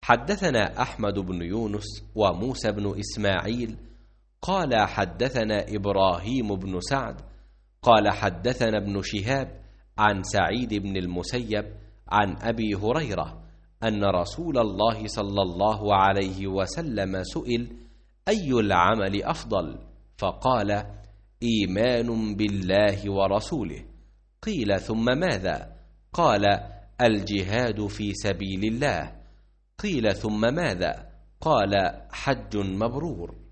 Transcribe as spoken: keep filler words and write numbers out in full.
حدثنا أحمد بن يونس وموسى بن إسماعيل قال حدثنا إبراهيم بن سعد قال حدثنا ابن شهاب عن سعيد بن المسيب عن أبي هريرة أن رسول الله صلى الله عليه وسلم سئل: أي العمل أفضل؟ فقال: إيمان بالله ورسوله. قيل: ثم ماذا؟ قال: الجهاد في سبيل الله. قيل: ثم ماذا؟ قال: حج مبرور.